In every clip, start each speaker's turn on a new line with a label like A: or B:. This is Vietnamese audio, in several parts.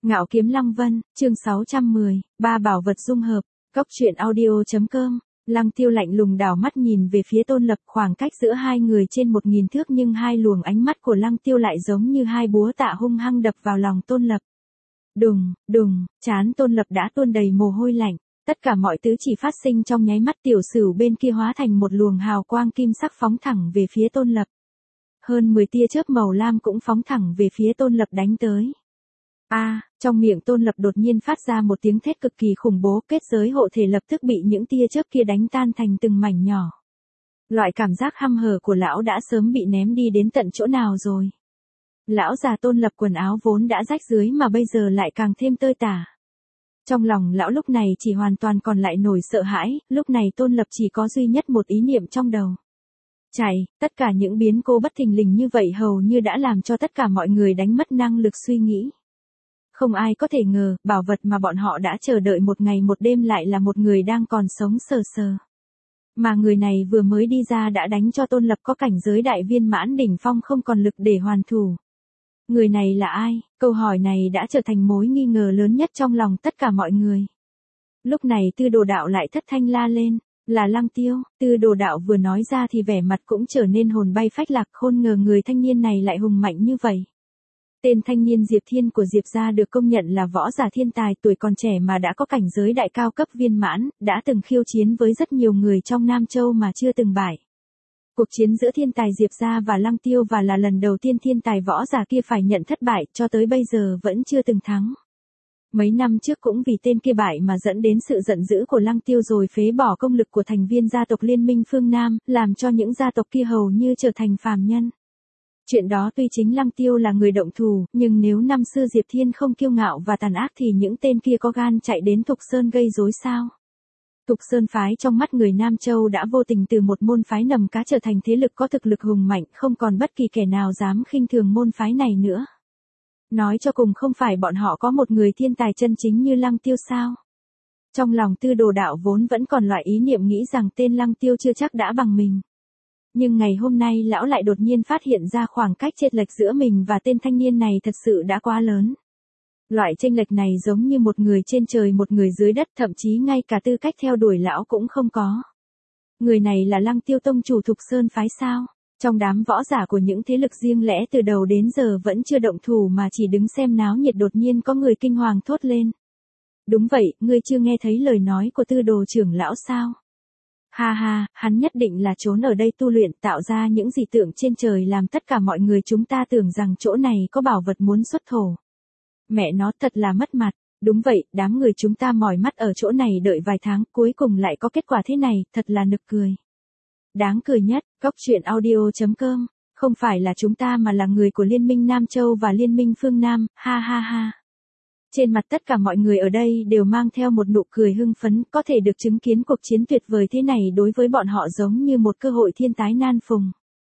A: Ngạo Kiếm Lăng Vân, chương 610, ba bảo vật dung hợp, Cóc truyện audio.com. Lăng Tiêu lạnh lùng đảo mắt nhìn về phía Tôn Lập, khoảng cách giữa hai người trên 1000 thước nhưng hai luồng ánh mắt của Lăng Tiêu lại giống như hai búa tạ hung hăng đập vào lòng Tôn Lập. Đùng, đùng, trán Tôn Lập đã tuôn đầy mồ hôi lạnh, tất cả mọi thứ chỉ phát sinh trong nháy mắt. Tiểu Sửu bên kia hóa thành một luồng hào quang kim sắc phóng thẳng về phía Tôn Lập. Hơn 10 tia chớp màu lam cũng phóng thẳng về phía Tôn Lập đánh tới. Trong miệng Tôn Lập đột nhiên phát ra một tiếng thét cực kỳ khủng bố, kết giới hộ thể lập tức bị những tia chớp kia đánh tan thành từng mảnh nhỏ. Loại cảm giác hăm hở của lão đã sớm bị ném đi đến tận chỗ nào rồi. Lão già Tôn Lập quần áo vốn đã rách dưới mà bây giờ lại càng thêm tơi tả. Trong lòng lão lúc này chỉ hoàn toàn còn lại nổi sợ hãi, lúc này Tôn Lập chỉ có duy nhất một ý niệm trong đầu. Chạy, tất cả những biến cố bất thình lình như vậy hầu như đã làm cho tất cả mọi người đánh mất năng lực suy nghĩ. Không ai có thể ngờ, bảo vật mà bọn họ đã chờ đợi một ngày một đêm lại là một người đang còn sống sờ sờ. Mà người này vừa mới đi ra đã đánh cho Tôn Lập có cảnh giới đại viên mãn đỉnh phong không còn lực để hoàn thủ. Người này là ai? Câu hỏi này đã trở thành mối nghi ngờ lớn nhất trong lòng tất cả mọi người. Lúc này Tư Đồ Đạo lại thất thanh la lên, là Lăng Tiêu. Tư Đồ Đạo vừa nói ra thì vẻ mặt cũng trở nên hồn bay phách lạc, khôn ngờ người thanh niên này lại hùng mạnh như vậy. Tên thanh niên Diệp Thiên của Diệp gia được công nhận là võ giả thiên tài, tuổi còn trẻ mà đã có cảnh giới đại cao cấp viên mãn, đã từng khiêu chiến với rất nhiều người trong Nam Châu mà chưa từng bại. Cuộc chiến giữa thiên tài Diệp gia và Lăng Tiêu và là lần đầu tiên thiên tài võ giả kia phải nhận thất bại, cho tới bây giờ vẫn chưa từng thắng. Mấy năm trước cũng vì tên kia bại mà dẫn đến sự giận dữ của Lăng Tiêu rồi phế bỏ công lực của thành viên gia tộc Liên minh phương Nam, làm cho những gia tộc kia hầu như trở thành phàm nhân. Chuyện đó tuy chính Lăng Tiêu là người động thủ, nhưng nếu năm xưa Diệp Thiên không kiêu ngạo và tàn ác thì những tên kia có gan chạy đến Thục Sơn gây rối sao? Thục Sơn phái trong mắt người Nam Châu đã vô tình từ một môn phái nằm cá trở thành thế lực có thực lực hùng mạnh, không còn bất kỳ kẻ nào dám khinh thường môn phái này nữa. Nói cho cùng không phải bọn họ có một người thiên tài chân chính như Lăng Tiêu sao? Trong lòng Tư Đồ Đạo vốn vẫn còn loại ý niệm nghĩ rằng tên Lăng Tiêu chưa chắc đã bằng mình. Nhưng ngày hôm nay lão lại đột nhiên phát hiện ra khoảng cách chênh lệch giữa mình và tên thanh niên này thật sự đã quá lớn. Loại chênh lệch này giống như một người trên trời một người dưới đất, thậm chí ngay cả tư cách theo đuổi lão cũng không có. Người này là Lăng Tiêu tông chủ Thục Sơn phái sao? Trong đám võ giả của những thế lực riêng lẻ từ đầu đến giờ vẫn chưa động thủ mà chỉ đứng xem náo nhiệt, đột nhiên có người kinh hoàng thốt lên. Đúng vậy, ngươi chưa nghe thấy lời nói của Tư Đồ trưởng lão sao? Ha ha, hắn nhất định là trốn ở đây tu luyện, tạo ra những dị tượng trên trời làm tất cả mọi người chúng ta tưởng rằng chỗ này có bảo vật muốn xuất thổ. Mẹ nó thật là mất mặt. Đúng vậy, đám người chúng ta mỏi mắt ở chỗ này đợi vài tháng, cuối cùng lại có kết quả thế này, thật là nực cười. Đáng cười nhất, Cóc truyện audio.com, không phải là chúng ta mà là người của Liên minh Nam Châu và Liên minh phương Nam, ha ha ha. Trên mặt tất cả mọi người ở đây đều mang theo một nụ cười hưng phấn, có thể được chứng kiến cuộc chiến tuyệt vời thế này đối với bọn họ giống như một cơ hội thiên tái nan phùng.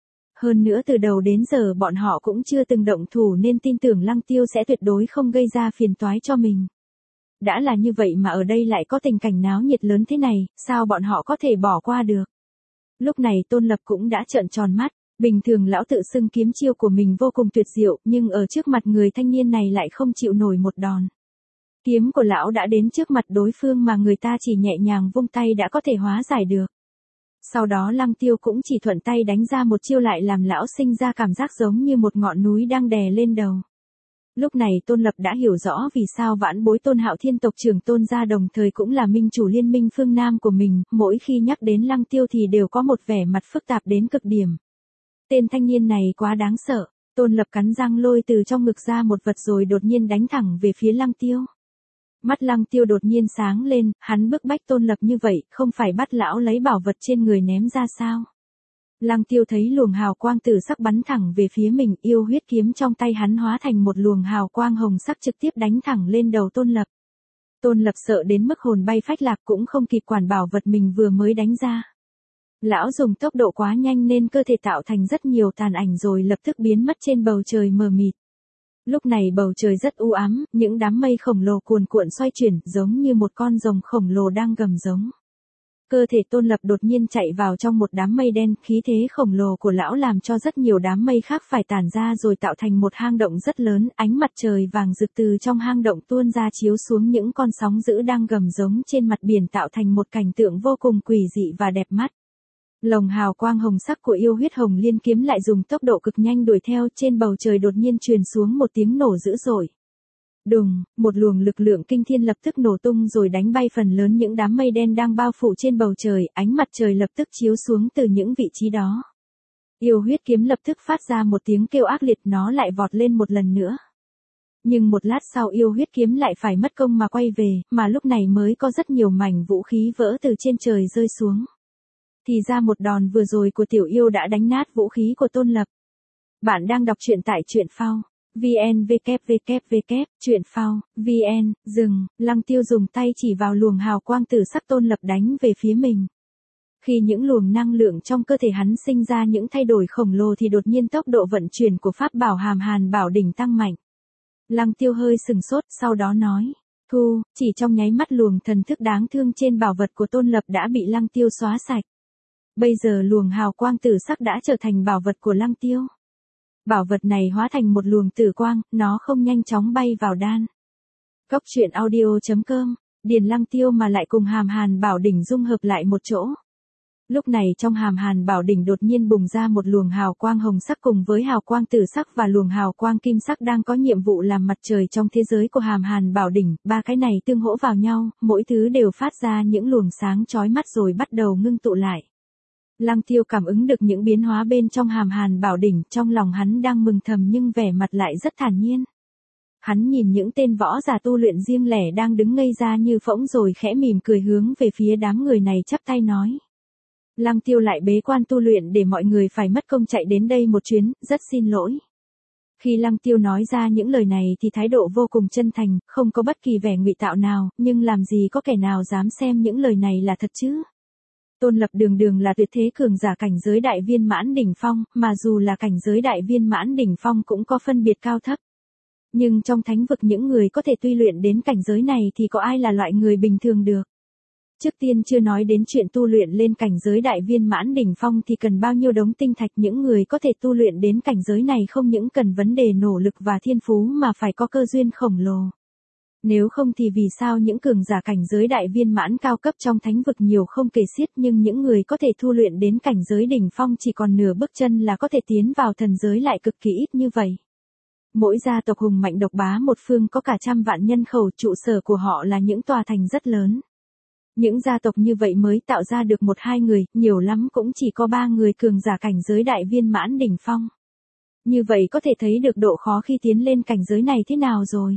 A: Hơn nữa từ đầu đến giờ bọn họ cũng chưa từng động thủ nên tin tưởng Lăng Tiêu sẽ tuyệt đối không gây ra phiền toái cho mình. Đã là như vậy mà ở đây lại có tình cảnh náo nhiệt lớn thế này, sao bọn họ có thể bỏ qua được? Lúc này Tôn Lập cũng đã trợn tròn mắt. Bình thường lão tự xưng kiếm chiêu của mình vô cùng tuyệt diệu, nhưng ở trước mặt người thanh niên này lại không chịu nổi một đòn. Kiếm của lão đã đến trước mặt đối phương mà người ta chỉ nhẹ nhàng vung tay đã có thể hóa giải được. Sau đó Lăng Tiêu cũng chỉ thuận tay đánh ra một chiêu lại làm lão sinh ra cảm giác giống như một ngọn núi đang đè lên đầu. Lúc này Tôn Lập đã hiểu rõ vì sao vãn bối Tôn Hạo Thiên tộc trưởng Tôn gia đồng thời cũng là minh chủ Liên minh phương Nam của mình, mỗi khi nhắc đến Lăng Tiêu thì đều có một vẻ mặt phức tạp đến cực điểm. Tên thanh niên này quá đáng sợ. Tôn Lập cắn răng lôi từ trong ngực ra một vật rồi đột nhiên đánh thẳng về phía Lăng Tiêu. Mắt Lăng Tiêu đột nhiên sáng lên, hắn bức bách Tôn Lập như vậy, không phải bắt lão lấy bảo vật trên người ném ra sao? Lăng Tiêu thấy luồng hào quang tử sắc bắn thẳng về phía mình, yêu huyết kiếm trong tay hắn hóa thành một luồng hào quang hồng sắc trực tiếp đánh thẳng lên đầu Tôn Lập. Tôn Lập sợ đến mức hồn bay phách lạc cũng không kịp quản bảo vật mình vừa mới đánh ra. Lão dùng tốc độ quá nhanh nên cơ thể tạo thành rất nhiều tàn ảnh rồi lập tức biến mất trên bầu trời mờ mịt. Lúc này bầu trời rất u ám, những đám mây khổng lồ cuồn cuộn xoay chuyển giống như một con rồng khổng lồ đang gầm giống. Cơ thể Tôn Lập đột nhiên chạy vào trong một đám mây đen, khí thế khổng lồ của lão làm cho rất nhiều đám mây khác phải tản ra rồi tạo thành một hang động rất lớn, ánh mặt trời vàng rực từ trong hang động tuôn ra chiếu xuống những con sóng dữ đang gầm giống trên mặt biển tạo thành một cảnh tượng vô cùng quỷ dị và đẹp mắt. Lồng hào quang hồng sắc của yêu huyết hồng liên kiếm lại dùng tốc độ cực nhanh đuổi theo, trên bầu trời đột nhiên truyền xuống một tiếng nổ dữ dội. Đùng, một luồng lực lượng kinh thiên lập tức nổ tung rồi đánh bay phần lớn những đám mây đen đang bao phủ trên bầu trời, ánh mặt trời lập tức chiếu xuống từ những vị trí đó. Yêu huyết kiếm lập tức phát ra một tiếng kêu ác liệt, nó lại vọt lên một lần nữa. Nhưng một lát sau yêu huyết kiếm lại phải mất công mà quay về, mà lúc này mới có rất nhiều mảnh vũ khí vỡ từ trên trời rơi xuống. Thì ra một đòn vừa rồi của tiểu yêu đã đánh nát vũ khí của Tôn Lập. Bạn đang đọc truyện tại truyện phao. VN www truyện phao VN dừng. Lăng Tiêu dùng tay chỉ vào luồng hào quang tử sắc Tôn Lập đánh về phía mình. Khi những luồng năng lượng trong cơ thể hắn sinh ra những thay đổi khổng lồ thì đột nhiên tốc độ vận chuyển của pháp bảo Hàm Hàn Bảo Đỉnh tăng mạnh. Lăng Tiêu hơi sừng sốt, sau đó nói, thu, chỉ trong nháy mắt luồng thần thức đáng thương trên bảo vật của Tôn Lập đã bị Lăng Tiêu xóa sạch. Bây giờ luồng hào quang tử sắc đã trở thành bảo vật của Lăng Tiêu. Bảo vật này hóa thành một luồng tử quang, nó không nhanh chóng bay vào đan. Cốc truyện audio.com, Điền Lăng Tiêu mà lại cùng Hàm Hàn Bảo Đỉnh dung hợp lại một chỗ. Lúc này trong Hàm Hàn Bảo Đỉnh đột nhiên bùng ra một luồng hào quang hồng sắc cùng với hào quang tử sắc và luồng hào quang kim sắc đang có nhiệm vụ làm mặt trời trong thế giới của Hàm Hàn Bảo Đỉnh, ba cái này tương hỗ vào nhau, mỗi thứ đều phát ra những luồng sáng chói mắt rồi bắt đầu ngưng tụ lại. Lăng Tiêu cảm ứng được những biến hóa bên trong Hàm Hàn Bảo Đỉnh, trong lòng hắn đang mừng thầm nhưng vẻ mặt lại rất thản nhiên. Hắn nhìn những tên võ giả tu luyện riêng lẻ đang đứng ngây ra như phỗng rồi khẽ mỉm cười hướng về phía đám người này chắp tay nói. Lăng Tiêu lại bế quan tu luyện để mọi người phải mất công chạy đến đây một chuyến, rất xin lỗi. Khi Lăng Tiêu nói ra những lời này thì thái độ vô cùng chân thành, không có bất kỳ vẻ ngụy tạo nào, nhưng làm gì có kẻ nào dám xem những lời này là thật chứ. Tôn Lập đường đường là tuyệt thế cường giả cảnh giới đại viên mãn đỉnh phong, mà dù là cảnh giới đại viên mãn đỉnh phong cũng có phân biệt cao thấp. Nhưng trong thánh vực những người có thể tu luyện đến cảnh giới này thì có ai là loại người bình thường được. Trước tiên chưa nói đến chuyện tu luyện lên cảnh giới đại viên mãn đỉnh phong thì cần bao nhiêu đống tinh thạch, những người có thể tu luyện đến cảnh giới này không những cần vấn đề nỗ lực và thiên phú mà phải có cơ duyên khổng lồ. Nếu không thì vì sao những cường giả cảnh giới đại viên mãn cao cấp trong thánh vực nhiều không kể xiết, nhưng những người có thể tu luyện đến cảnh giới đỉnh phong chỉ còn nửa bước chân là có thể tiến vào thần giới lại cực kỳ ít như vậy. Mỗi gia tộc hùng mạnh độc bá một phương có cả trăm vạn nhân khẩu, trụ sở của họ là những tòa thành rất lớn. Những gia tộc như vậy mới tạo ra được 1-2 người, nhiều lắm cũng chỉ có 3 người cường giả cảnh giới đại viên mãn đỉnh phong. Như vậy có thể thấy được độ khó khi tiến lên cảnh giới này thế nào rồi.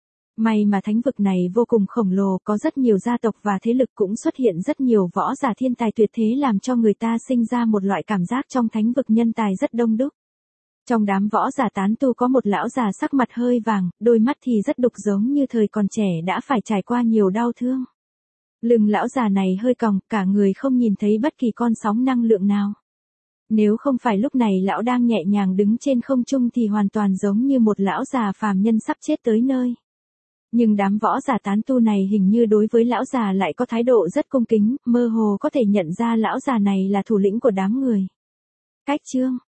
A: May mà thánh vực này vô cùng khổng lồ, có rất nhiều gia tộc và thế lực, cũng xuất hiện rất nhiều võ giả thiên tài tuyệt thế làm cho người ta sinh ra một loại cảm giác trong thánh vực nhân tài rất đông đúc. Trong đám võ giả tán tu có một lão già sắc mặt hơi vàng, đôi mắt thì rất đục giống như thời còn trẻ đã phải trải qua nhiều đau thương. Lưng lão già này hơi còng, cả người không nhìn thấy bất kỳ con sóng năng lượng nào. Nếu không phải lúc này lão đang nhẹ nhàng đứng trên không trung thì hoàn toàn giống như một lão già phàm nhân sắp chết tới nơi. Nhưng đám võ giả tán tu này hình như đối với lão già lại có thái độ rất cung kính, mơ hồ có thể nhận ra lão già này là thủ lĩnh của đám người. Cách chương